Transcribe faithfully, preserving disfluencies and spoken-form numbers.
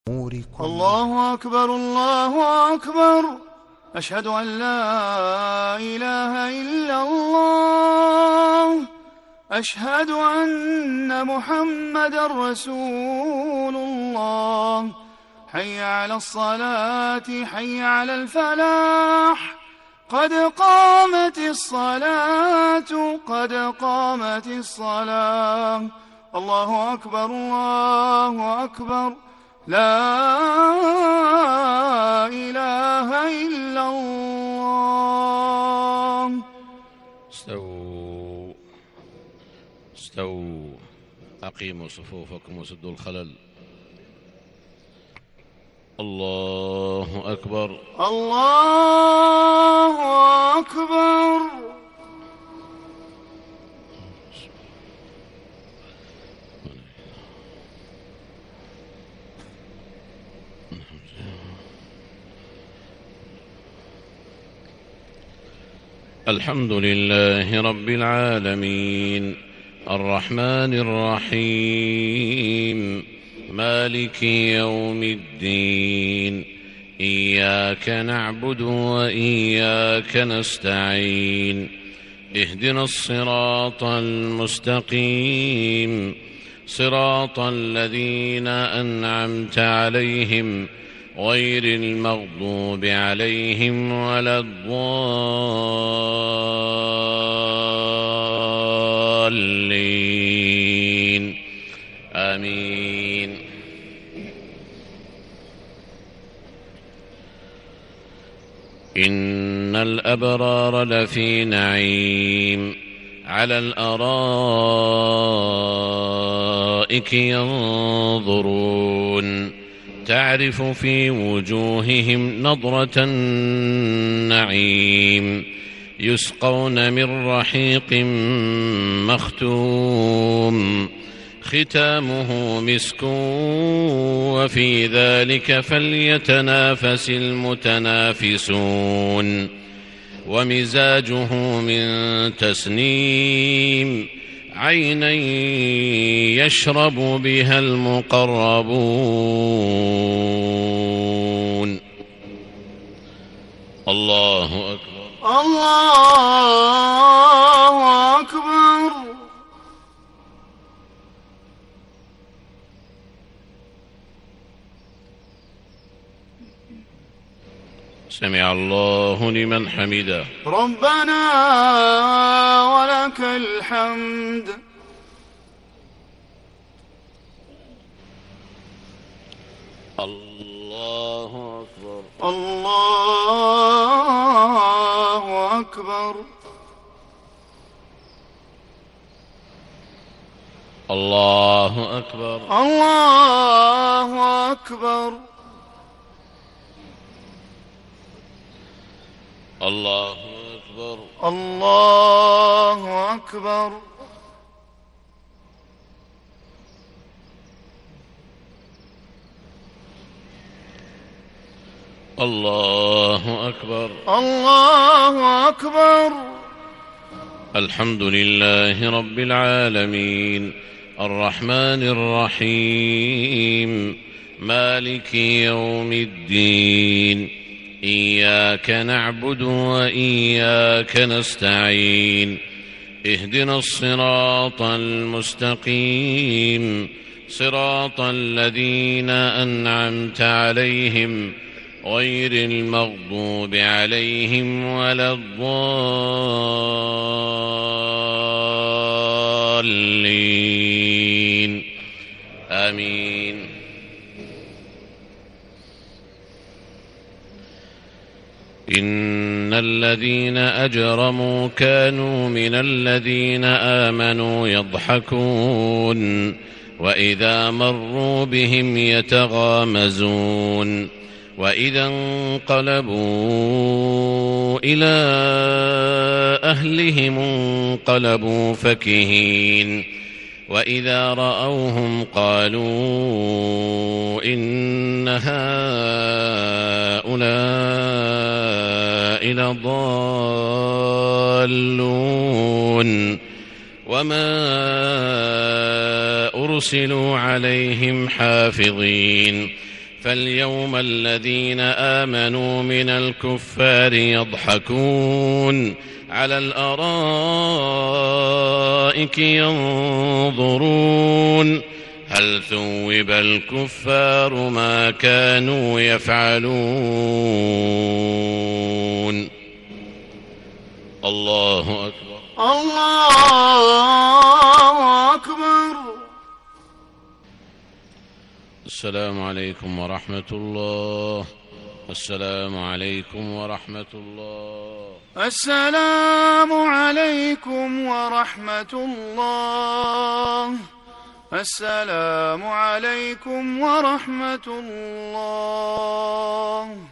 الله أكبر الله أكبر، أشهد أن لا إله إلا الله، أشهد أن محمدا رسول الله. حي على الصلاة حي على الفلاح، قد قامت الصلاة قد قامت الصلاة. الله أكبر الله أكبر، لا إله إلا الله. استووا استووا أقيموا صفوفكم وسدوا الخلل. الله أكبر الله أكبر. الحمد لله رب العالمين، الرحمن الرحيم، مالك يوم الدين، إياك نعبد وإياك نستعين، اهدنا الصراط المستقيم، صراط الذين أنعمت عليهم غير المغضوب عليهم ولا الضالين، آمين. إن الأبرار لفي نعيم، على الأرائك ينظرون، تعرف في وجوههم نضرة النعيم، يسقون من رحيق مختوم، ختامه مسك، وفي ذلك فليتنافس المتنافسون، ومزاجه من تسنيم، عينا يشرب بها المقربون. الله أكبر الله أكبر. سمع الله لمن حمده. ربنا ولك الحمد. الله أكبر الله أكبر. الله أكبر الله أكبر. الله أكبر الله أكبر. الله أكبر الله أكبر. الحمد لله رب العالمين، الرحمن الرحيم، مالك يوم الدين، إياك نعبد وإياك نستعين، اهدنا الصراط المستقيم، صراط الذين أنعمت عليهم غير المغضوب عليهم ولا الضالين، آمين. إن الذين أجرموا كانوا من الذين آمنوا يضحكون، وإذا مروا بهم يتغامزون، وإذا انقلبوا إلى أهلهم انقلبوا فكهين، وإذا رأوهم قالوا إن هؤلاء لضالون، وما أرسلوا عليهم حافظين، فاليوم الذين آمنوا من الكفار يضحكون على الأرائك ينظرون هل ثوب الكفار ما كانوا يفعلون. الله أكبر. الله أكبر. السلام عليكم ورحمة الله. السلام عليكم ورحمة الله. السلام عليكم ورحمة الله. السلام عليكم ورحمة الله.